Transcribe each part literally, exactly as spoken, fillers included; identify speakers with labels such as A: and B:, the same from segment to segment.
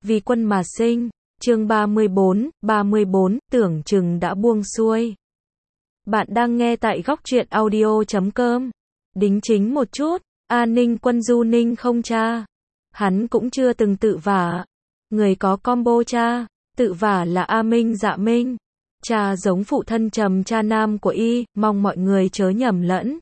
A: Vì quân mà sinh. Chương ba mươi bốn, ba mươi bốn, tưởng chừng đã buông xuôi. Bạn đang nghe tại góc truyện audio chấm com. Đính chính một chút, A Ninh Quân Du Ninh không cha. Hắn cũng chưa từng tự vả. Người có combo cha, tự vả là A Minh Dạ Minh. Cha giống phụ thân trầm cha nam của y, mong mọi người chớ nhầm lẫn.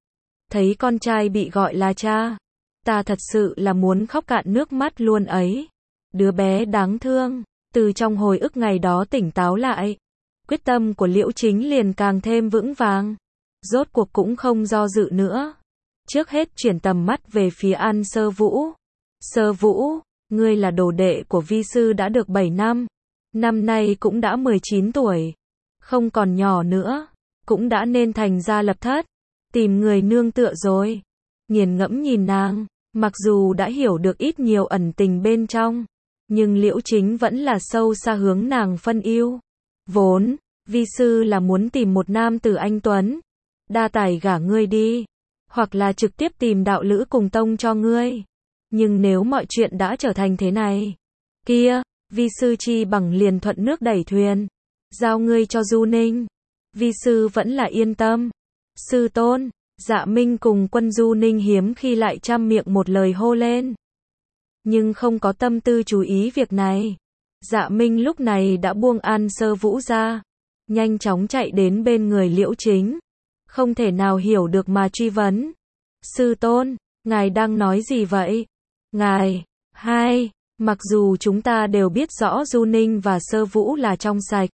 A: Thấy con trai bị gọi là cha, ta thật sự là muốn khóc cạn nước mắt luôn ấy. Đứa bé đáng thương, từ trong hồi ức ngày đó tỉnh táo lại. Quyết tâm của Liễu Chính liền càng thêm vững vàng. Rốt cuộc cũng không do dự nữa. Trước hết chuyển tầm mắt về phía An Sơ Vũ. Sơ Vũ, ngươi là đồ đệ của vi sư đã được bảy năm. Năm nay cũng đã mười chín tuổi. Không còn nhỏ nữa. Cũng đã nên thành gia lập thất. Tìm người nương tựa rồi. Nghiền ngẫm nhìn nàng. Mặc dù đã hiểu được ít nhiều ẩn tình bên trong. Nhưng Liễu Chính vẫn là sâu xa hướng nàng phân yêu. Vốn, vi sư là muốn tìm một nam tử anh tuấn. Đa tài gả ngươi đi. Hoặc là trực tiếp tìm đạo lữ cùng tông cho ngươi. Nhưng nếu mọi chuyện đã trở thành thế này. Kia, vi sư chi bằng liền thuận nước đẩy thuyền. Giao ngươi cho Du Ninh. Vi sư vẫn là yên tâm. Sư tôn, Dạ Minh cùng Quân Du Ninh hiếm khi lại trăm miệng một lời hô lên. Nhưng không có tâm tư chú ý việc này. Dạ Minh lúc này đã buông An Sơ Vũ ra. Nhanh chóng chạy đến bên người Liễu Chính. Không thể nào hiểu được mà truy vấn. Sư tôn, ngài đang nói gì vậy? Ngài, hai, mặc dù chúng ta đều biết rõ Du Ninh và Sơ Vũ là trong sạch.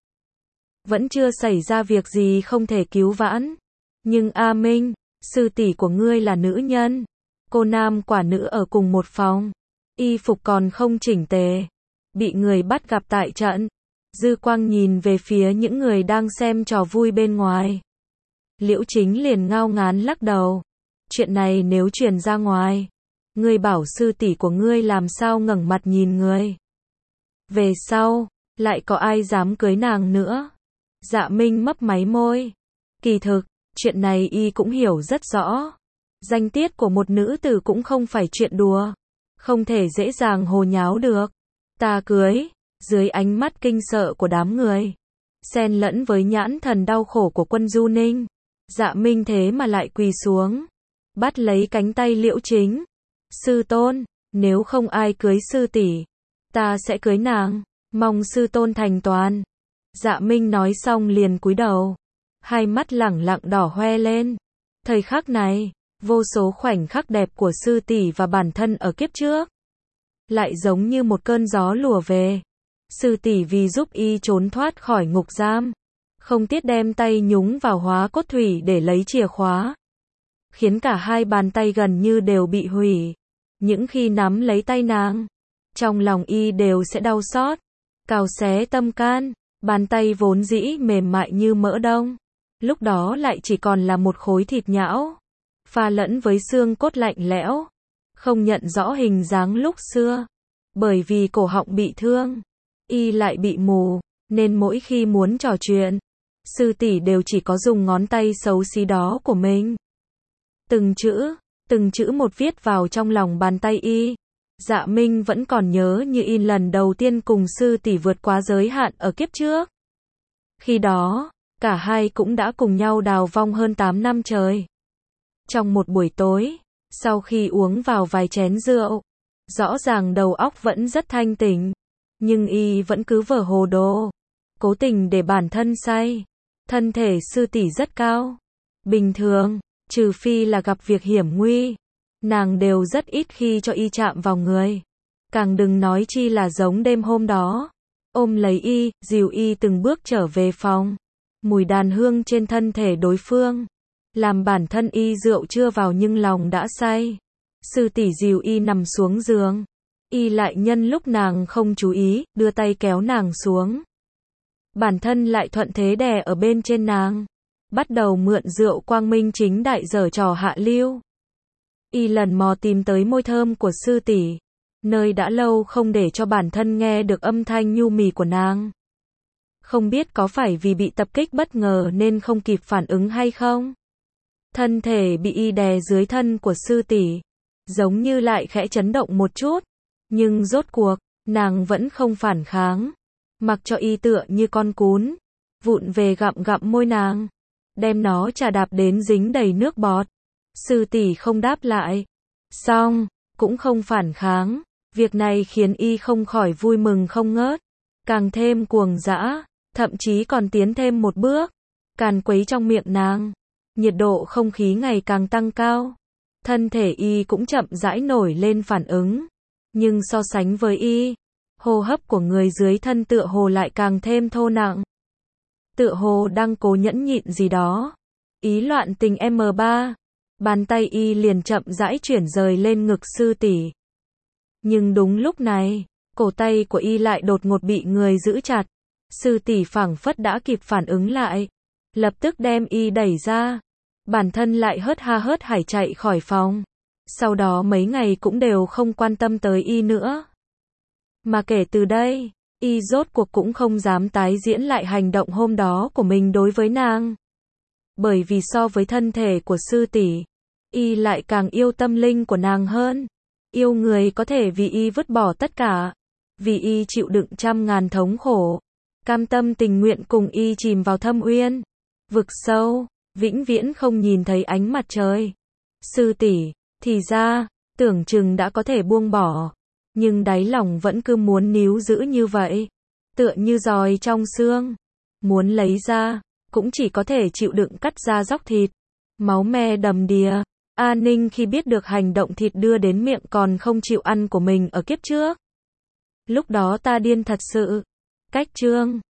A: Vẫn chưa xảy ra việc gì không thể cứu vãn. Nhưng A Minh, sư tỷ của ngươi là nữ nhân. Cô nam quả nữ ở cùng một phòng. Y phục còn không chỉnh tề. Bị người bắt gặp tại trận. Dư quang nhìn về phía những người đang xem trò vui bên ngoài. Liễu Chính liền ngao ngán lắc đầu. Chuyện này nếu truyền ra ngoài. Ngươi bảo sư tỷ của ngươi làm sao ngẩng mặt nhìn ngươi. Về sau, lại có ai dám cưới nàng nữa. Dạ Minh mấp máy môi. Kỳ thực, chuyện này y cũng hiểu rất rõ. Danh tiết của một nữ tử cũng không phải chuyện đùa. Không thể dễ dàng hồ nháo được. Ta cưới, dưới ánh mắt kinh sợ của đám người. Xen lẫn với nhãn thần đau khổ của Quân Du Ninh. Dạ Minh thế mà lại quỳ xuống. Bắt lấy cánh tay Liễu Chính. Sư tôn, nếu không ai cưới sư tỷ, ta sẽ cưới nàng. Mong sư tôn thành toàn. Dạ Minh nói xong liền cúi đầu. Hai mắt lẳng lặng đỏ hoe lên. Thời khắc này, vô số khoảnh khắc đẹp của sư tỷ và bản thân ở kiếp trước. Lại giống như một cơn gió lùa về. Sư tỷ vì giúp y trốn thoát khỏi ngục giam. Không tiếc đem tay nhúng vào hóa cốt thủy để lấy chìa khóa. Khiến cả hai bàn tay gần như đều bị hủy. Những khi nắm lấy tay nàng, trong lòng y đều sẽ đau xót. Cào xé tâm can. Bàn tay vốn dĩ mềm mại như mỡ đông. Lúc đó lại chỉ còn là một khối thịt nhão. Pha lẫn với xương cốt lạnh lẽo. Không nhận rõ hình dáng lúc xưa. Bởi vì cổ họng bị thương. Y lại bị mù. Nên mỗi khi muốn trò chuyện, sư tỷ đều chỉ có dùng ngón tay xấu xí đó của mình. Từng chữ, từng chữ một viết vào trong lòng bàn tay y. Dạ Minh vẫn còn nhớ như in lần đầu tiên cùng sư tỷ vượt quá giới hạn ở kiếp trước. Khi đó, cả hai cũng đã cùng nhau đào vong hơn tám năm trời. Trong một buổi tối, sau khi uống vào vài chén rượu, rõ ràng đầu óc vẫn rất thanh tỉnh, nhưng y vẫn cứ vờ hồ đồ, cố tình để bản thân say. Thân thể sư tỷ rất cao. Bình thường, trừ phi là gặp việc hiểm nguy, nàng đều rất ít khi cho y chạm vào người. Càng đừng nói chi là giống đêm hôm đó. Ôm lấy y, dìu y từng bước trở về phòng. Mùi đàn hương trên thân thể đối phương. Làm bản thân y rượu chưa vào nhưng lòng đã say. Sư tỷ dìu y nằm xuống giường. Y lại nhân lúc nàng không chú ý, đưa tay kéo nàng xuống. Bản thân lại thuận thế đè ở bên trên nàng. Bắt đầu mượn rượu quang minh chính đại giở trò hạ lưu. Y lần mò tìm tới môi thơm của sư tỷ. Nơi đã lâu không để cho bản thân nghe được âm thanh nhu mì của nàng. Không biết có phải vì bị tập kích bất ngờ nên không kịp phản ứng hay không? Thân thể bị y đè dưới thân của sư tỷ, giống như lại khẽ chấn động một chút. Nhưng rốt cuộc, nàng vẫn không phản kháng, mặc cho y tựa như con cún, vụn về gặm gặm môi nàng, đem nó chà đạp đến dính đầy nước bọt. Sư tỷ không đáp lại, xong, cũng không phản kháng, việc này khiến y không khỏi vui mừng không ngớt, càng thêm cuồng dã, thậm chí còn tiến thêm một bước, càn quấy trong miệng nàng. Nhiệt độ không khí ngày càng tăng cao, thân thể y cũng chậm rãi nổi lên phản ứng, nhưng so sánh với y, hô hấp của người dưới thân tựa hồ lại càng thêm thô nặng. Tựa hồ đang cố nhẫn nhịn gì đó. Ý loạn tình em ba, bàn tay y liền chậm rãi chuyển rời lên ngực sư tỷ. Nhưng đúng lúc này, cổ tay của y lại đột ngột bị người giữ chặt. Sư tỷ phảng phất đã kịp phản ứng lại, lập tức đem y đẩy ra, bản thân lại hớt ha hớt hải chạy khỏi phòng. Sau đó mấy ngày cũng đều không quan tâm tới y nữa. Mà kể từ đây, y rốt cuộc cũng không dám tái diễn lại hành động hôm đó của mình đối với nàng. Bởi vì so với thân thể của sư tỷ, y lại càng yêu tâm linh của nàng hơn. Yêu người có thể vì y vứt bỏ tất cả, vì y chịu đựng trăm ngàn thống khổ, cam tâm tình nguyện cùng y chìm vào thâm uyên, vực sâu, vĩnh viễn không nhìn thấy ánh mặt trời. Sư tỷ, thì ra, tưởng chừng đã có thể buông bỏ, nhưng đáy lòng vẫn cứ muốn níu giữ như vậy, tựa như giòi trong xương, muốn lấy ra, cũng chỉ có thể chịu đựng cắt ra dóc thịt, máu me đầm đìa. A Ninh khi biết được hành động thịt đưa đến miệng còn không chịu ăn của mình ở kiếp trước. Lúc đó ta điên thật sự. Cách chương